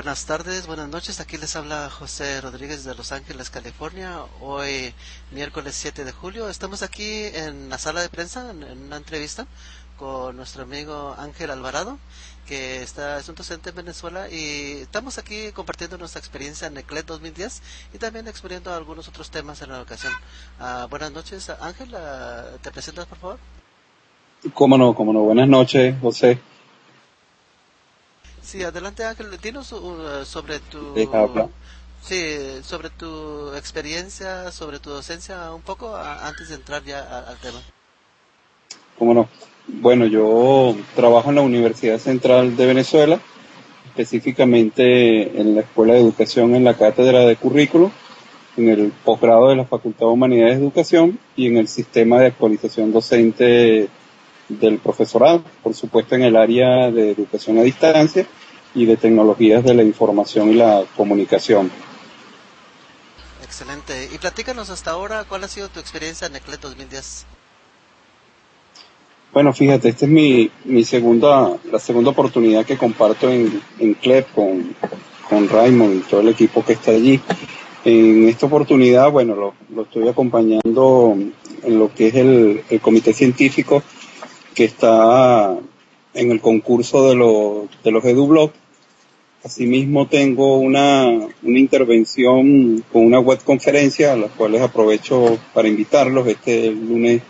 Buenas tardes, buenas noches. Aquí les habla José Rodríguez de Los Ángeles, California. Hoy, miércoles 7 de julio, estamos aquí en la sala de prensa en una entrevista con nuestro amigo Ángel Alvarado, que es un docente en Venezuela, y estamos aquí compartiendo nuestra experiencia en ECLET 2010 y también exponiendo algunos otros temas en la educación. Buenas noches, Ángel. ¿Te presentas, por favor? Cómo no, cómo no. Buenas noches, José. Sí, adelante, Ángel. Dinos Deja hablar. sobre tu experiencia, sobre tu docencia, un poco antes de entrar ya al tema. Cómo no. Bueno, yo trabajo en la Universidad Central de Venezuela, específicamente en la Escuela de Educación en la Cátedra de Currículo, en el posgrado de la Facultad de Humanidades de Educación y en el sistema de actualización docente del profesorado, por supuesto en el área de educación a distancia y de tecnologías de la información y la comunicación. Excelente. Y platícanos hasta ahora, ¿cuál ha sido tu experiencia en ECLET 2010? Bueno, fíjate, esta es la segunda oportunidad que comparto en CLEP con Raymond y todo el equipo que está allí. En esta oportunidad, bueno, lo estoy acompañando en lo que es el comité científico que está en el concurso de los EduBlog. Asimismo, tengo una intervención con una webconferencia a la cual les aprovecho para invitarlos este lunes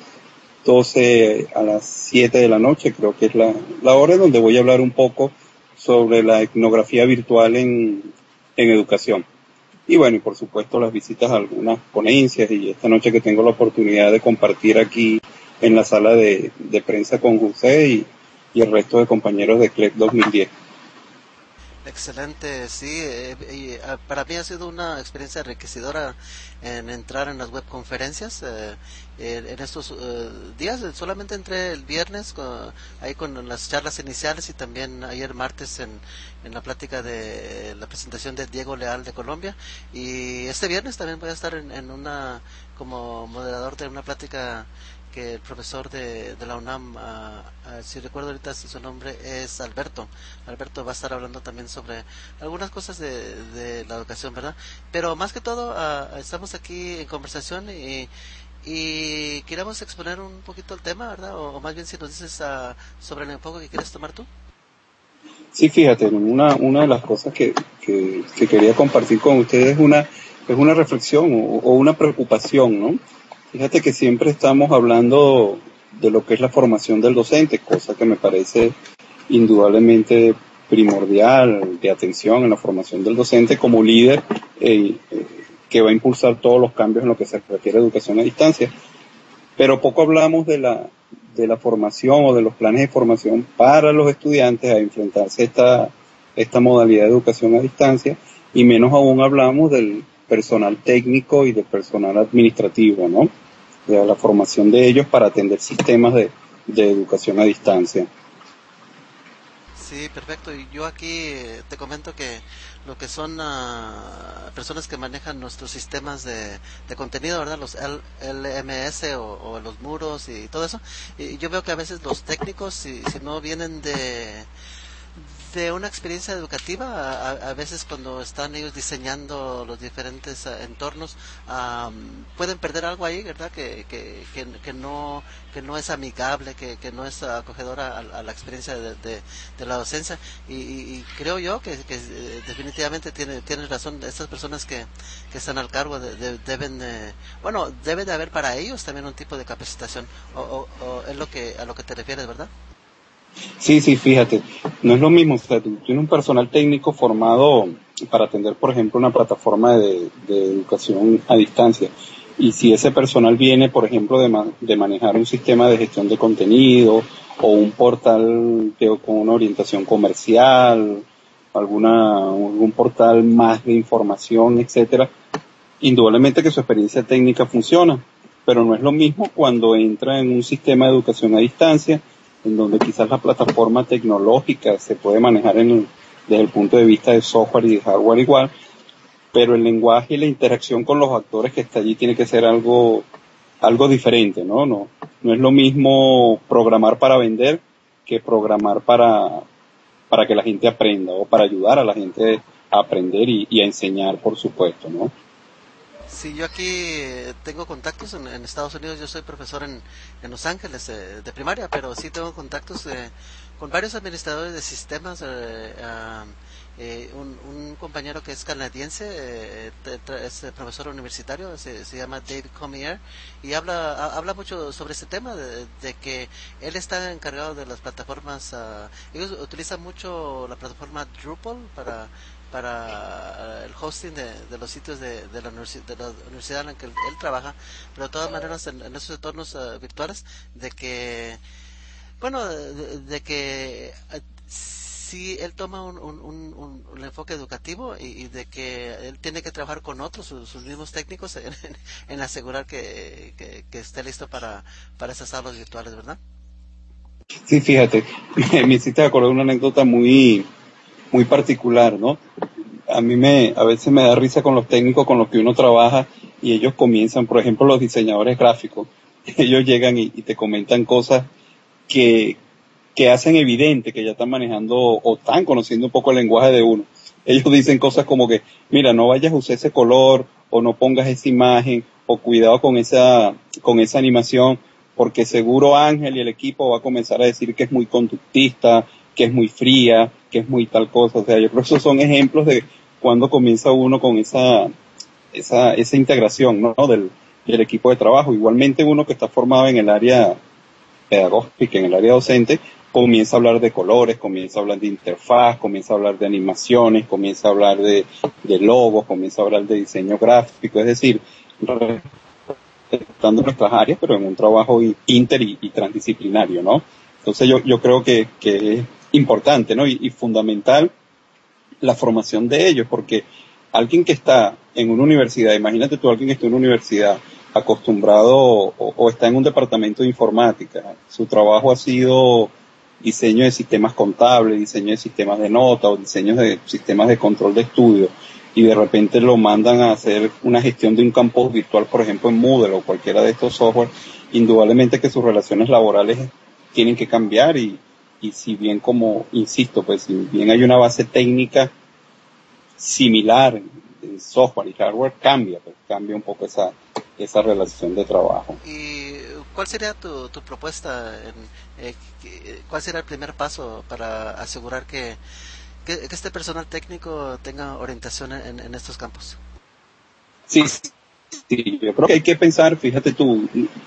12 a las 7 de la noche, creo que es la hora donde voy a hablar un poco sobre la etnografía virtual en educación. Y bueno, y por supuesto las visitas a algunas ponencias y esta noche que tengo la oportunidad de compartir aquí en la sala de prensa con José y el resto de compañeros de CLEP 2010. Excelente, sí, para mí ha sido una experiencia enriquecedora en entrar en las webconferencias en estos días. Solamente entré el viernes ahí con las charlas iniciales y también ayer martes en la plática de la presentación de Diego Leal de Colombia, y este viernes también voy a estar en una como moderador de una plática que el profesor de la UNAM, si recuerdo ahorita su nombre es Alberto. Alberto va a estar hablando también sobre algunas cosas de la educación, ¿verdad? Pero más que todo, estamos aquí en conversación y queremos exponer un poquito el tema, ¿verdad? O más bien si nos dices sobre el enfoque que quieres tomar tú. Sí, fíjate, una de las cosas que quería compartir con ustedes es una reflexión o una preocupación, ¿no? Fíjate que siempre estamos hablando de lo que es la formación del docente, cosa que me parece indudablemente primordial de atención en la formación del docente como líder que va a impulsar todos los cambios en lo que se refiere a educación a distancia. Pero poco hablamos de la formación o de los planes de formación para los estudiantes a enfrentarse a esta modalidad de educación a distancia, y menos aún hablamos del personal técnico y del personal administrativo, ¿no? De la formación de ellos para atender sistemas de educación a distancia. Sí, perfecto. Y yo aquí te comento que lo que son personas que manejan nuestros sistemas de contenido, ¿verdad? Los LMS o los muros y todo eso. Y yo veo que a veces los técnicos, si no vienen de una experiencia educativa, a veces cuando están ellos diseñando los diferentes entornos, pueden perder algo ahí, ¿verdad? Que no es amigable, que no es acogedora a la experiencia de la docencia, y creo yo que definitivamente tienes razón. Estas personas que están al cargo deben bueno, debe de haber para ellos también un tipo de capacitación, o es a lo que te refieres, ¿verdad? Sí, sí, fíjate, no es lo mismo, o sea, tú tienes un personal técnico formado para atender, por ejemplo, una plataforma de educación a distancia. Y si ese personal viene, por ejemplo, de manejar un sistema de gestión de contenido o un portal con una orientación comercial, algún portal más de información, etcétera, indudablemente que su experiencia técnica funciona, pero no es lo mismo cuando entra en un sistema de educación a distancia, en donde quizás la plataforma tecnológica se puede manejar desde el punto de vista de software y de hardware igual, pero el lenguaje y la interacción con los actores que está allí tiene que ser algo diferente, ¿no? No es lo mismo programar para vender que programar para que la gente aprenda o para ayudar a la gente a aprender y a enseñar, por supuesto, ¿no? Sí, yo aquí tengo contactos en Estados Unidos. Yo soy profesor en Los Ángeles de primaria, pero sí tengo contactos con varios administradores de sistemas. Un compañero que es canadiense, es profesor universitario, se llama David Comier, y habla mucho sobre este tema de que él está encargado de las plataformas. Ellos utilizan mucho la plataforma Drupal para el hosting de los sitios de la universidad en la que él trabaja, pero de todas maneras en esos entornos virtuales, de que, bueno, de que si él toma un enfoque educativo y de que él tiene que trabajar con otros, sus mismos técnicos, en asegurar que esté listo para esas aulas virtuales, ¿verdad? Sí, fíjate, me hiciste acordar una anécdota muy particular, ¿no? A veces me da risa con los técnicos con los que uno trabaja y ellos comienzan, por ejemplo, los diseñadores gráficos, ellos llegan y te comentan cosas que, que hacen evidente que ya están manejando o están conociendo un poco el lenguaje de uno. Ellos dicen cosas como que, mira, no vayas a usar ese color o no pongas esa imagen o cuidado con esa animación porque seguro Ángel y el equipo va a comenzar a decir que es muy conductista, que es muy fría, que es muy tal cosa. O sea, yo creo que esos son ejemplos de cuando comienza uno con esa integración, ¿no? Del equipo de trabajo. Igualmente uno que está formado en el área pedagógica, en el área docente, comienza a hablar de colores, comienza a hablar de interfaz, comienza a hablar de animaciones, comienza a hablar de logos, comienza a hablar de diseño gráfico, es decir, respetando nuestras áreas, pero en un trabajo inter y transdisciplinario, ¿no? Entonces yo creo que es importante, ¿no? Y fundamental la formación de ellos, porque alguien que está en una universidad, imagínate tú alguien que está en una universidad acostumbrado o está en un departamento de informática, su trabajo ha sido diseño de sistemas contables, diseño de sistemas de nota o diseño de sistemas de control de estudio, y de repente lo mandan a hacer una gestión de un campus virtual, por ejemplo en Moodle o cualquiera de estos software, indudablemente que sus relaciones laborales tienen que cambiar y si bien, como insisto, pues si bien hay una base técnica similar en software y hardware, pues cambia un poco esa relación de trabajo. ¿Y cuál sería tu propuesta? ¿Cuál sería el primer paso para asegurar que este personal técnico tenga orientación en estos campos? Sí, sí, yo creo que hay que pensar, fíjate tú,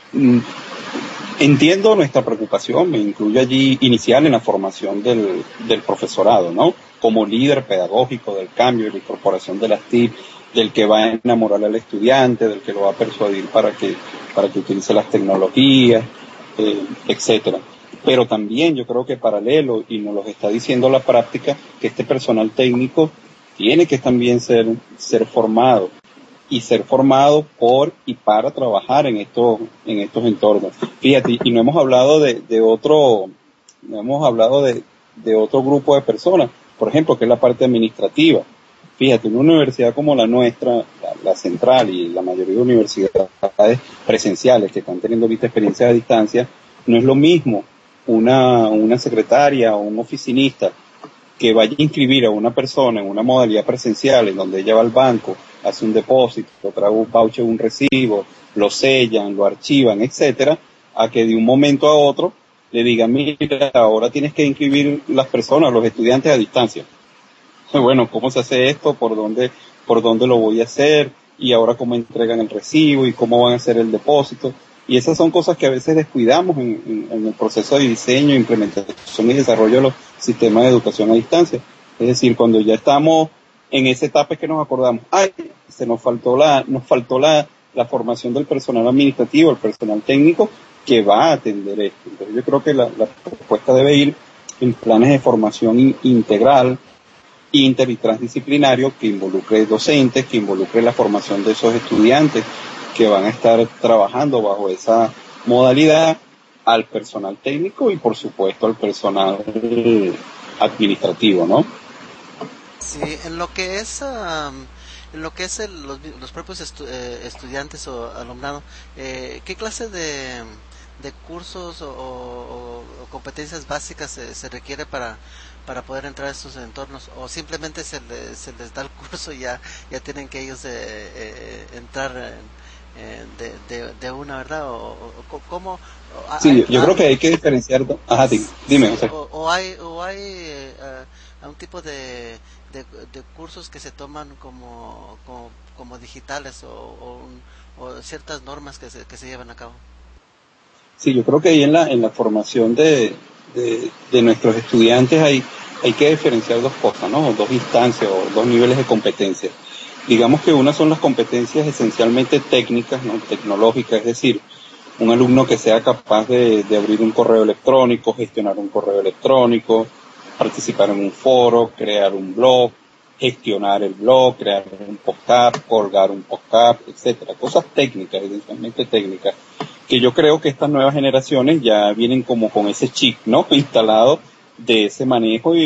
entiendo nuestra preocupación, me incluyo allí inicial en la formación del profesorado, ¿no? Como líder pedagógico del cambio y la incorporación de las TIC, del que va a enamorar al estudiante, del que lo va a persuadir para que utilice las tecnologías, etcétera. Pero también yo creo que paralelo, y nos lo está diciendo la práctica, que este personal técnico tiene que también ser formado y ser formado por y para trabajar en estos entornos. Fíjate, y no hemos hablado no hemos hablado de otro grupo de personas, por ejemplo, que es la parte administrativa. Fíjate, una universidad como la nuestra, la central y la mayoría de universidades presenciales que están teniendo ahorita experiencia a distancia, no es lo mismo una secretaria o un oficinista que vaya a inscribir a una persona en una modalidad presencial en donde ella va al banco, hace un depósito, trae un voucher, un recibo, lo sellan, lo archivan, etcétera, a que de un momento a otro le digan, mira, ahora tienes que inscribir las personas, los estudiantes a distancia. Bueno, ¿cómo se hace esto? ¿Por dónde lo voy a hacer? Y ahora cómo entregan el recibo y cómo van a hacer el depósito. Y esas son cosas que a veces descuidamos en el proceso de diseño, implementación y desarrollo de los sistemas de educación a distancia. Es decir, cuando ya estamos en esa etapa es que nos acordamos, nos faltó la formación del personal administrativo, el personal técnico que va a atender esto. Entonces yo creo que la propuesta debe ir en planes de formación integral, inter y transdisciplinario, que involucre docentes, que involucre la formación de esos estudiantes que van a estar trabajando bajo esa modalidad, al personal técnico y por supuesto al personal administrativo, ¿no? Sí, en lo que es los propios estudiantes o alumnado, ¿qué clase de cursos o competencias básicas se requiere para poder entrar a estos entornos, o simplemente se les da el curso y ya tienen que ellos entrar de una, ¿verdad? O cómo Sí, yo creo que hay que diferenciar. Ajá, dime, sí, José. o hay un tipo de cursos que se toman como digitales o ciertas normas que se llevan a cabo. Sí, yo creo que ahí en la formación de nuestros estudiantes hay que diferenciar dos cosas, ¿no? Dos instancias o dos niveles de competencia. Digamos que una son las competencias esencialmente técnicas, ¿no? Tecnológicas, es decir, un alumno que sea capaz de abrir un correo electrónico, gestionar un correo electrónico, participar en un foro, crear un blog, gestionar el blog, crear un podcast, colgar un podcast, etcétera. Cosas técnicas, esencialmente técnicas, que yo creo que estas nuevas generaciones ya vienen como con ese chip, ¿no? Instalado de ese manejo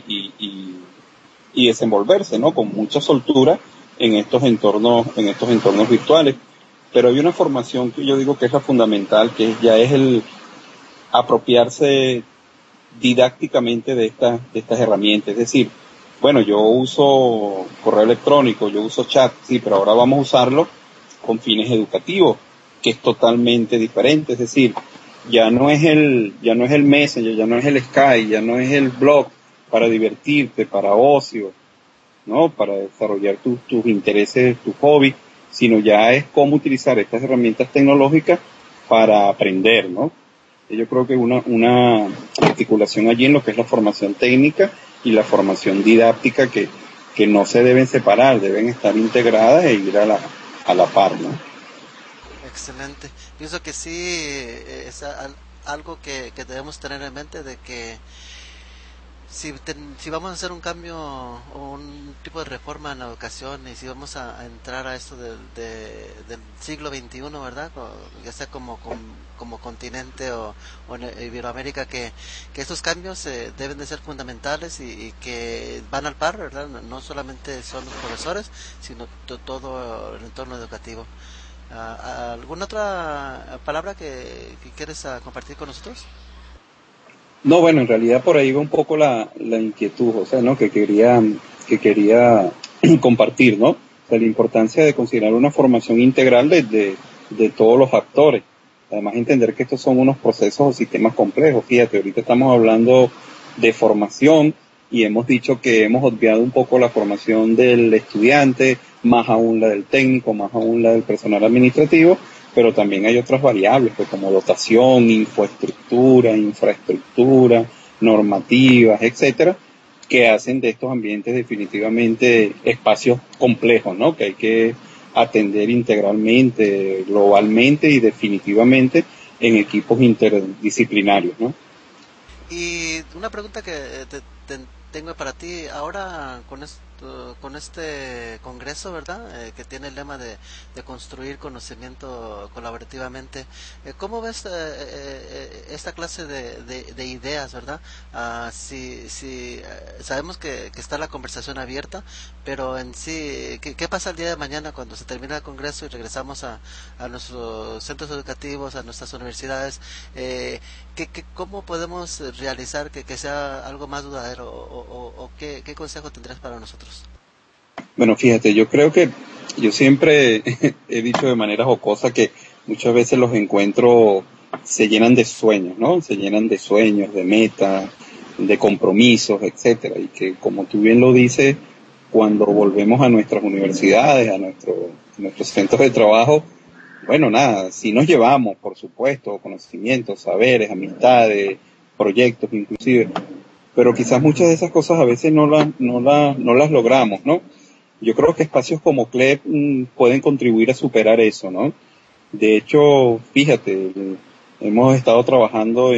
y desenvolverse, ¿no? Con mucha soltura en estos entornos virtuales. Pero hay una formación que yo digo que es la fundamental, que ya es el apropiarse didácticamente de estas herramientas. Es decir, bueno, yo uso correo electrónico, yo uso chat, sí, pero ahora vamos a usarlo con fines educativos, que es totalmente diferente. Es decir, ya no es el Messenger, ya no es el Skype, ya no es el blog para divertirte, para ocio, ¿no? Para desarrollar tus intereses, tus hobbies, sino ya es cómo utilizar estas herramientas tecnológicas para aprender, ¿no? Yo creo que una articulación allí en lo que es la formación técnica y la formación didáctica que no se deben separar, deben estar integradas e ir a la par, ¿no? Excelente. Pienso que sí, es algo que debemos tener en mente, de que si vamos a hacer un cambio o un tipo de reforma en la educación, y si vamos a entrar a esto del siglo XXI, ¿verdad? Ya sea como continente o en Iberoamérica, que estos cambios deben de ser fundamentales y que van al par, ¿verdad? No solamente son los profesores, sino todo el entorno educativo. ¿Alguna otra palabra que quieres compartir con nosotros? No, bueno, en realidad por ahí va un poco la inquietud, o sea, ¿no? Que quería compartir, ¿no? O sea, la importancia de considerar una formación integral de todos los actores. Además, entender que estos son unos procesos o sistemas complejos. Fíjate, ahorita estamos hablando de formación y hemos dicho que hemos obviado un poco la formación del estudiante, más aún la del técnico, más aún la del personal administrativo, pero también hay otras variables, pues, como dotación, infraestructura, normativas, etcétera, que hacen de estos ambientes definitivamente espacios complejos, ¿no? Que hay que atender integralmente, globalmente y definitivamente en equipos interdisciplinarios, ¿no? Y una pregunta que tengo para ti ahora con este congreso, ¿verdad? Que tiene el lema de construir conocimiento colaborativamente. ¿Cómo ves esta clase de ideas, ¿verdad? Si sabemos que está la conversación abierta, pero en sí, ¿qué pasa el día de mañana cuando se termina el congreso y regresamos a nuestros centros educativos, a nuestras universidades? ¿Cómo podemos realizar que sea algo más duradero, o qué consejo tendrías para nosotros? Bueno, fíjate, yo siempre he dicho de manera jocosa que muchas veces los encuentros se llenan de sueños, ¿no? Se llenan de sueños, de metas, de compromisos, etcétera. Y que, como tú bien lo dices, cuando volvemos a nuestras universidades, a nuestros centros de trabajo, bueno, nada, sí nos llevamos, por supuesto, conocimientos, saberes, amistades, proyectos inclusive, pero quizás muchas de esas cosas a veces no las logramos, ¿no? Yo creo que espacios como CLEP pueden contribuir a superar eso, ¿no? De hecho, fíjate, hemos estado trabajando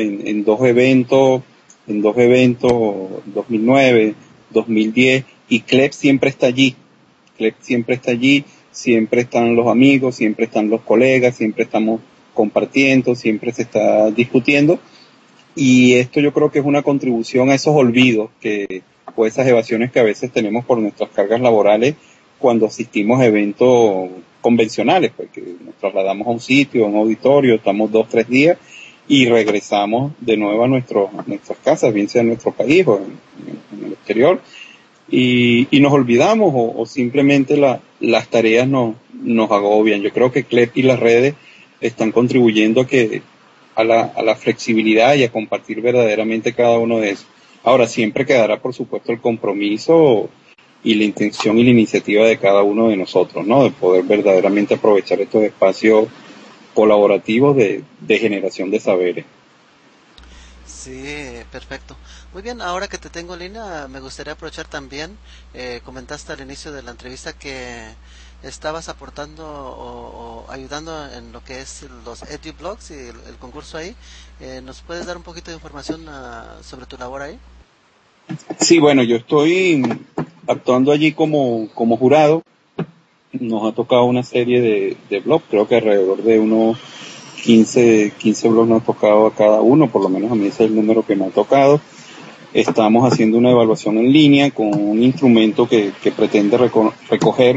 en dos eventos, 2009, 2010, y CLEP siempre está allí. CLEP siempre está allí, siempre están los amigos, siempre están los colegas, siempre estamos compartiendo, siempre se está discutiendo. Y esto yo creo que es una contribución a esos olvidos o esas evasiones que a veces tenemos por nuestras cargas laborales cuando asistimos a eventos convencionales, pues que nos trasladamos a un sitio, a un auditorio, estamos 2, 3 días y regresamos de nuevo a nuestras casas, bien sea en nuestro país o en el exterior, y nos olvidamos o simplemente las tareas nos agobian. Yo creo que CLEP y las redes están contribuyendo a la flexibilidad y a compartir verdaderamente cada uno de esos. Ahora, siempre quedará, por supuesto, el compromiso y la intención y la iniciativa de cada uno de nosotros, ¿no? De poder verdaderamente aprovechar estos espacios colaborativos de generación de saberes. Sí, perfecto. Muy bien, ahora que te tengo en línea, me gustaría aprovechar también, comentaste al inicio de la entrevista que estabas aportando o ayudando en lo que es los EduBlogs y el concurso ahí. ¿Nos puedes dar un poquito de información sobre tu labor ahí? Sí, bueno, yo estoy actuando allí como jurado. Nos ha tocado una serie de blogs, creo que alrededor de unos 15 blogs nos ha tocado a cada uno, por lo menos a mí ese es el número que me ha tocado. Estamos haciendo una evaluación en línea con un instrumento que pretende recoger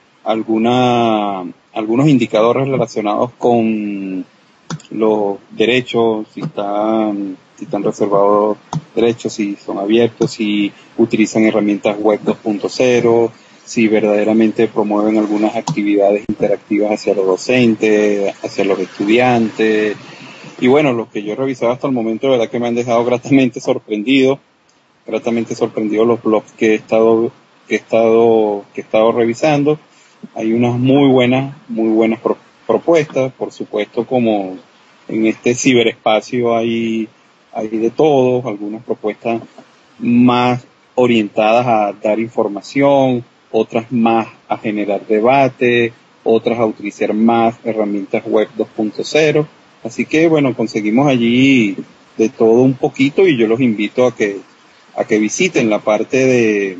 algunos indicadores relacionados con los derechos, si están reservados derechos, si son abiertos, si utilizan herramientas web 2.0, si verdaderamente promueven algunas actividades interactivas hacia los docentes, hacia los estudiantes. Y bueno, los que yo he revisado hasta el momento, de verdad que me han dejado gratamente sorprendido los blogs que he estado revisando. Hay unas muy buenas propuestas, por supuesto, como en este ciberespacio hay de todo, algunas propuestas más orientadas a dar información, otras más a generar debate, otras a utilizar más herramientas web 2.0. Así que bueno, conseguimos allí de todo un poquito y yo los invito a que visiten la parte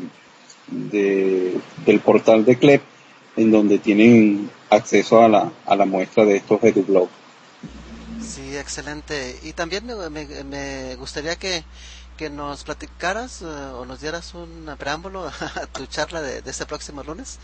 del portal de CLEP, en donde tienen acceso a la muestra de estos EduBlogs. Sí, excelente. Y también me gustaría que nos platicaras o nos dieras un preámbulo a tu charla de este próximo lunes.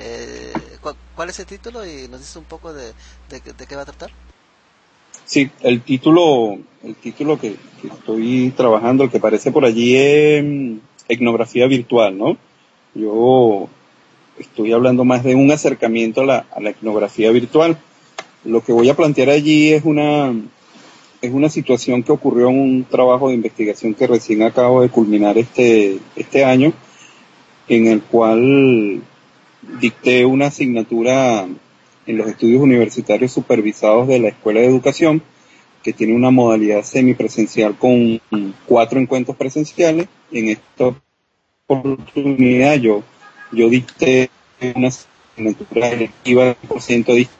¿Cuál es el título? Y nos dices un poco de qué va a tratar. Sí, el título que estoy trabajando, el que aparece por allí es etnografía virtual, ¿no? Yo estoy hablando más de un acercamiento a la etnografía virtual. Lo que voy a plantear allí es una situación que ocurrió en un trabajo de investigación que recién acabo de culminar este año, en el cual dicté una asignatura en los estudios universitarios supervisados de la Escuela de Educación, que tiene una modalidad semipresencial con 4 encuentros presenciales. En esta oportunidad yo dicté una asignatura electiva 100% de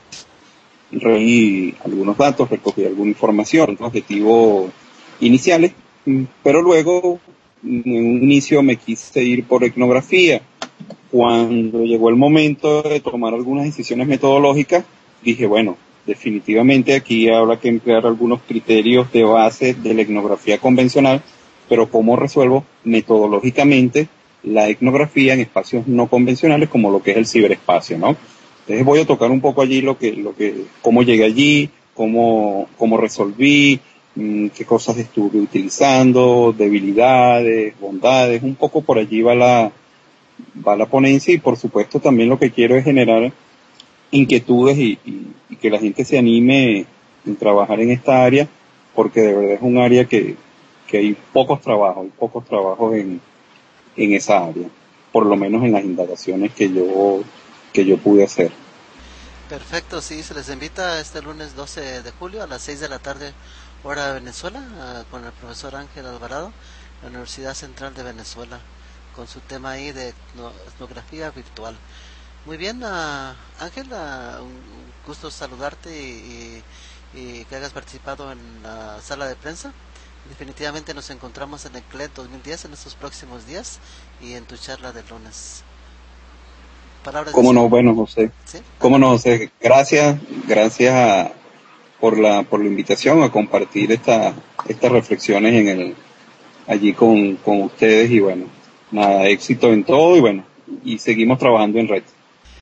reí algunos datos, recogí alguna información, objetivos iniciales, pero luego en un inicio me quise ir por etnografía. Cuando llegó el momento de tomar algunas decisiones metodológicas, dije, bueno, definitivamente aquí habrá que emplear algunos criterios de base de la etnografía convencional, pero ¿cómo resuelvo metodológicamente la etnografía en espacios no convencionales como lo que es el ciberespacio, ¿no? Entonces voy a tocar un poco allí cómo llegué allí, cómo resolví, qué cosas estuve utilizando, debilidades, bondades, un poco por allí va la ponencia y por supuesto también lo que quiero es generar inquietudes y que la gente se anime en trabajar en esta área, porque de verdad es un área que hay pocos trabajos en esa área, por lo menos en las indagaciones que yo pude hacer. Perfecto, sí, se les invita este lunes 12 de julio a las 6 de la tarde, hora de Venezuela, con el profesor Ángel Alvarado, la Universidad Central de Venezuela, con su tema ahí de etnografía virtual. Muy bien, Ángel, un gusto saludarte y que hayas participado en la sala de prensa. Definitivamente nos encontramos en el CLED 2010 en estos próximos días y en tu charla del lunes. Palabras de ¿Cómo no? cierre. Bueno, José. ¿Sí? ¿Cómo no, José? Gracias por la invitación a compartir estas reflexiones allí con ustedes y bueno, nada, éxito en todo y bueno, y seguimos trabajando en red.